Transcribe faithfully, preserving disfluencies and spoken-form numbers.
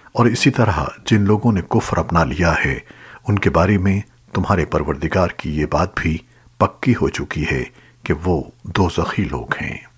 और इसी तरह जिन लोगों ने कुफ्र अपना लिया है उनके बारे में तुम्हारे परवरदिगार की ये बात भी पक्की हो चुकी है कि वो दोज़खी लोग हैं।